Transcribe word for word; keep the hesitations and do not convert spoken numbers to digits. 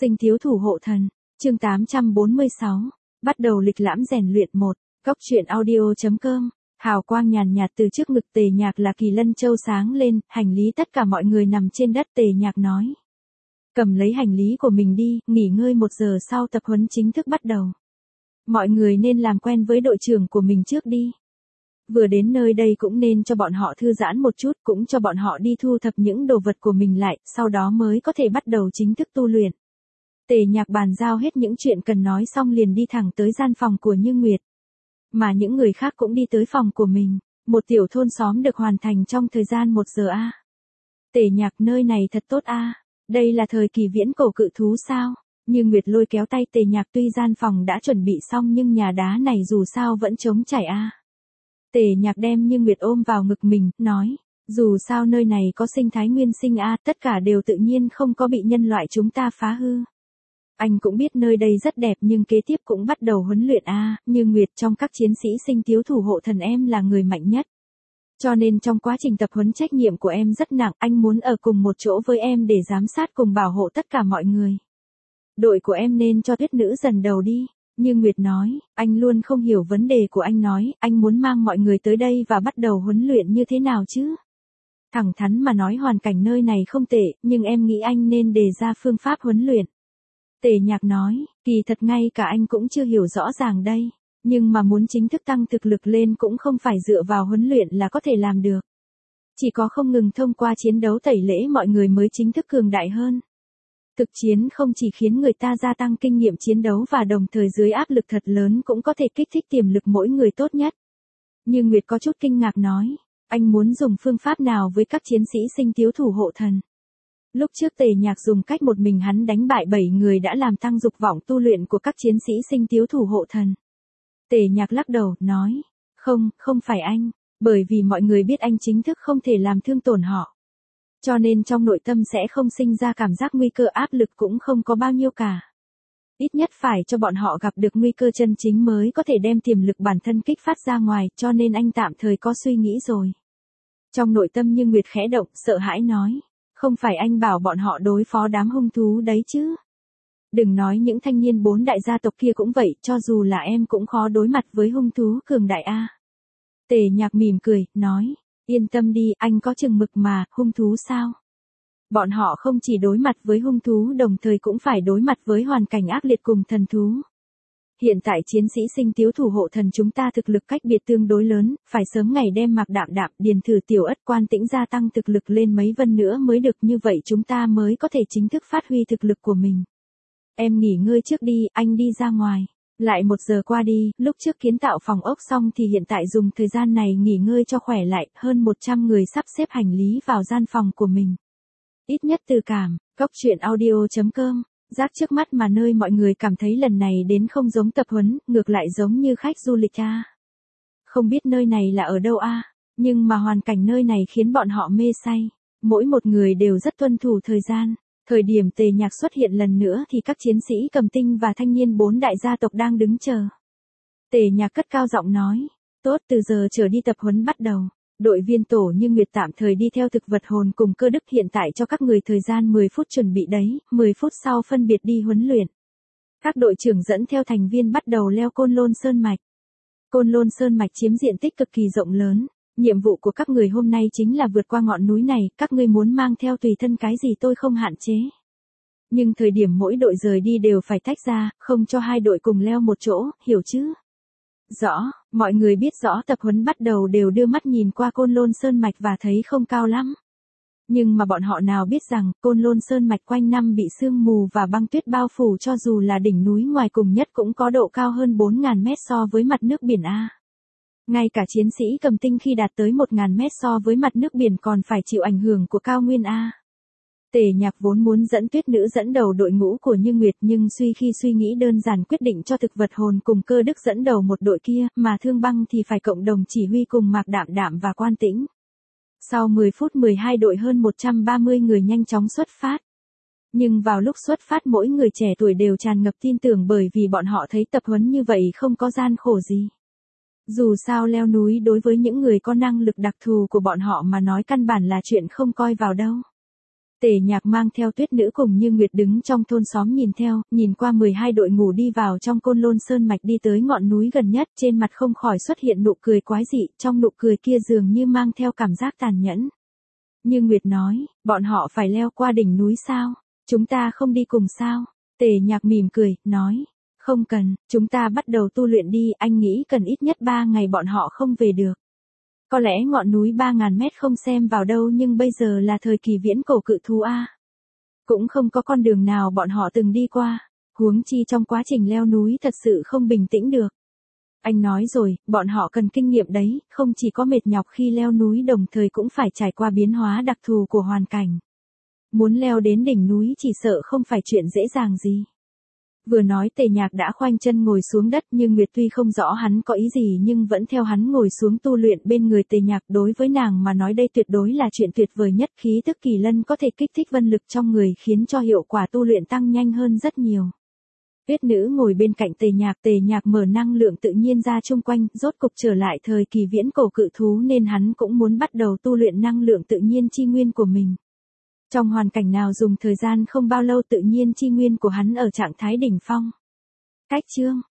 Sinh thiếu thủ hộ thần, chương tám trăm bốn mươi sáu, bắt đầu lịch lãm rèn luyện một, góc truyện audio.com, hào quang nhàn nhạt từ trước ngực Tề Nhạc là Kỳ Lân Châu sáng lên, hành lý tất cả mọi người nằm trên đất. Tề Nhạc nói. Cầm lấy hành lý của mình đi, nghỉ ngơi một giờ sau tập huấn chính thức bắt đầu. Mọi người nên làm quen với đội trưởng của mình trước đi. Vừa đến nơi đây cũng nên cho bọn họ thư giãn một chút, cũng cho bọn họ đi thu thập những đồ vật của mình lại, sau đó mới có thể bắt đầu chính thức tu luyện. Tề Nhạc bàn giao hết những chuyện cần nói xong liền đi thẳng tới gian phòng của Như Nguyệt. Mà những người khác cũng đi tới phòng của mình, một tiểu thôn xóm được hoàn thành trong thời gian một giờ a. À. Tề Nhạc nơi này thật tốt a, à. Đây là thời kỳ viễn cổ cự thú sao? Như Nguyệt lôi kéo tay Tề Nhạc, tuy gian phòng đã chuẩn bị xong nhưng nhà đá này dù sao vẫn trống trải a. À. Tề Nhạc đem Như Nguyệt ôm vào ngực mình, nói, dù sao nơi này có sinh thái nguyên sinh a, à, tất cả đều tự nhiên không có bị nhân loại chúng ta phá hư. Anh cũng biết nơi đây rất đẹp nhưng kế tiếp cũng bắt đầu huấn luyện a, à, Như Nguyệt trong các chiến sĩ sinh thiếu thủ hộ thần em là người mạnh nhất. Cho nên trong quá trình tập huấn trách nhiệm của em rất nặng, anh muốn ở cùng một chỗ với em để giám sát cùng bảo hộ tất cả mọi người. Đội của em nên cho Tuyết Nữ dần đầu đi. Như Nguyệt nói, anh luôn không hiểu vấn đề của anh nói, anh muốn mang mọi người tới đây và bắt đầu huấn luyện như thế nào chứ? Thẳng thắn mà nói hoàn cảnh nơi này không tệ, nhưng em nghĩ anh nên đề ra phương pháp huấn luyện. Tề Nhạc nói, kỳ thật ngay cả anh cũng chưa hiểu rõ ràng đây, nhưng mà muốn chính thức tăng thực lực lên cũng không phải dựa vào huấn luyện là có thể làm được. Chỉ có không ngừng thông qua chiến đấu tẩy lễ mọi người mới chính thức cường đại hơn. Thực chiến không chỉ khiến người ta gia tăng kinh nghiệm chiến đấu và đồng thời dưới áp lực thật lớn cũng có thể kích thích tiềm lực mỗi người tốt nhất. Như Nguyệt có chút kinh ngạc nói, anh muốn dùng phương pháp nào với các chiến sĩ sinh thiếu thủ hộ thần? Lúc trước Tề Nhạc dùng cách một mình hắn đánh bại bảy người đã làm tăng dục vọng tu luyện của các chiến sĩ sinh thiếu thủ hộ thần. Tề Nhạc lắc đầu, nói, không, không phải anh, bởi vì mọi người biết anh chính thức không thể làm thương tổn họ. Cho nên trong nội tâm sẽ không sinh ra cảm giác nguy cơ, áp lực cũng không có bao nhiêu cả. Ít nhất phải cho bọn họ gặp được nguy cơ chân chính mới có thể đem tiềm lực bản thân kích phát ra ngoài, cho nên anh tạm thời có suy nghĩ rồi. Trong nội tâm Như Nguyệt khẽ động, sợ hãi nói, không phải anh bảo bọn họ đối phó đám hung thú đấy chứ? Đừng nói những thanh niên bốn đại gia tộc kia cũng vậy, cho dù là em cũng khó đối mặt với hung thú cường đại a. Tề Nhạc mỉm cười, nói, yên tâm đi, anh có chừng mực mà, hung thú sao? Bọn họ không chỉ đối mặt với hung thú đồng thời cũng phải đối mặt với hoàn cảnh ác liệt cùng thần thú. Hiện tại chiến sĩ sinh thiếu thủ hộ thần chúng ta thực lực cách biệt tương đối lớn, phải sớm ngày đem Mạc Đạm Đạm, Điền Thử Tiểu Ất, Quan Tĩnh gia tăng thực lực lên mấy vân nữa mới được, như vậy chúng ta mới có thể chính thức phát huy thực lực của mình. Em nghỉ ngơi trước đi, anh đi ra ngoài. Lại một giờ qua đi, lúc trước kiến tạo phòng ốc xong thì hiện tại dùng thời gian này nghỉ ngơi cho khỏe lại, hơn một trăm người sắp xếp hành lý vào gian phòng của mình. Ít nhất từ cảm, góc truyện audio.com, giác trước mắt mà nơi mọi người cảm thấy lần này đến không giống tập huấn, ngược lại giống như khách du lịch a. Không biết nơi này là ở đâu a, nhưng mà hoàn cảnh nơi này khiến bọn họ mê say, mỗi một người đều rất tuân thủ thời gian. Thời điểm Tề Nhạc xuất hiện lần nữa thì các chiến sĩ cầm tinh và thanh niên bốn đại gia tộc đang đứng chờ. Tề Nhạc cất cao giọng nói, tốt, từ giờ trở đi tập huấn bắt đầu. Đội viên tổ Như Nguyệt tạm thời đi theo thực vật hồn cùng cơ đức, hiện tại cho các người thời gian mười phút chuẩn bị đấy, mười phút sau phân biệt đi huấn luyện. Các đội trưởng dẫn theo thành viên bắt đầu leo Côn Lôn Sơn Mạch. Côn Lôn Sơn Mạch chiếm diện tích cực kỳ rộng lớn. Nhiệm vụ của các người hôm nay chính là vượt qua ngọn núi này, các ngươi muốn mang theo tùy thân cái gì tôi không hạn chế. Nhưng thời điểm mỗi đội rời đi đều phải tách ra, không cho hai đội cùng leo một chỗ, hiểu chứ? Rõ, mọi người biết rõ. Tập huấn bắt đầu đều đưa mắt nhìn qua Côn Lôn Sơn Mạch và thấy không cao lắm. Nhưng mà bọn họ nào biết rằng, Côn Lôn Sơn Mạch quanh năm bị sương mù và băng tuyết bao phủ, cho dù là đỉnh núi ngoài cùng nhất cũng có độ cao hơn bốn nghìn mét so với mặt nước biển A. Ngay cả chiến sĩ cầm tinh khi đạt tới một nghìn mét so với mặt nước biển còn phải chịu ảnh hưởng của cao nguyên A. Tề Nhạc vốn muốn dẫn Tuyết Nữ dẫn đầu đội ngũ của Như Nguyệt, nhưng suy khi suy nghĩ đơn giản quyết định cho thực vật hồn cùng cơ đức dẫn đầu một đội kia, mà Thương Băng thì phải cộng đồng chỉ huy cùng Mạc Đạm Đạm và Quan Tĩnh. Sau mười phút mười hai đội hơn một trăm ba mươi người nhanh chóng xuất phát. Nhưng vào lúc xuất phát mỗi người trẻ tuổi đều tràn ngập tin tưởng, bởi vì bọn họ thấy tập huấn như vậy không có gian khổ gì. Dù sao leo núi đối với những người có năng lực đặc thù của bọn họ mà nói căn bản là chuyện không coi vào đâu. Tề Nhạc mang theo Tuyết Nữ cùng Như Nguyệt đứng trong thôn xóm nhìn theo, nhìn qua mười hai đội ngũ đi vào trong Côn Lôn Sơn mạch đi tới ngọn núi gần nhất, trên mặt không khỏi xuất hiện nụ cười quái dị, trong nụ cười kia dường như mang theo cảm giác tàn nhẫn. Như Nguyệt nói, bọn họ phải leo qua đỉnh núi sao? Chúng ta không đi cùng sao? Tề Nhạc mỉm cười, nói, không cần, chúng ta bắt đầu tu luyện đi, anh nghĩ cần ít nhất ba ngày bọn họ không về được. Có lẽ ngọn núi ba ngàn mét không xem vào đâu nhưng bây giờ là thời kỳ viễn cổ cự thú a. Cũng không có con đường nào bọn họ từng đi qua, huống chi trong quá trình leo núi thật sự không bình tĩnh được. Anh nói rồi, bọn họ cần kinh nghiệm đấy, không chỉ có mệt nhọc khi leo núi đồng thời cũng phải trải qua biến hóa đặc thù của hoàn cảnh. Muốn leo đến đỉnh núi chỉ sợ không phải chuyện dễ dàng gì. Vừa nói Tề Nhạc đã khoanh chân ngồi xuống đất, nhưng Nguyệt tuy không rõ hắn có ý gì nhưng vẫn theo hắn ngồi xuống tu luyện bên người Tề Nhạc. Đối với nàng mà nói đây tuyệt đối là chuyện tuyệt vời nhất, khí tức kỳ lân có thể kích thích vân lực trong người khiến cho hiệu quả tu luyện tăng nhanh hơn rất nhiều. Tuyết Nữ ngồi bên cạnh Tề Nhạc, Tề Nhạc mở năng lượng tự nhiên ra chung quanh, rốt cục trở lại thời kỳ viễn cổ cự thú nên hắn cũng muốn bắt đầu tu luyện năng lượng tự nhiên chi nguyên của mình. Trong hoàn cảnh nào dùng thời gian không bao lâu tự nhiên chi nguyên của hắn ở trạng thái đỉnh phong. Cách chương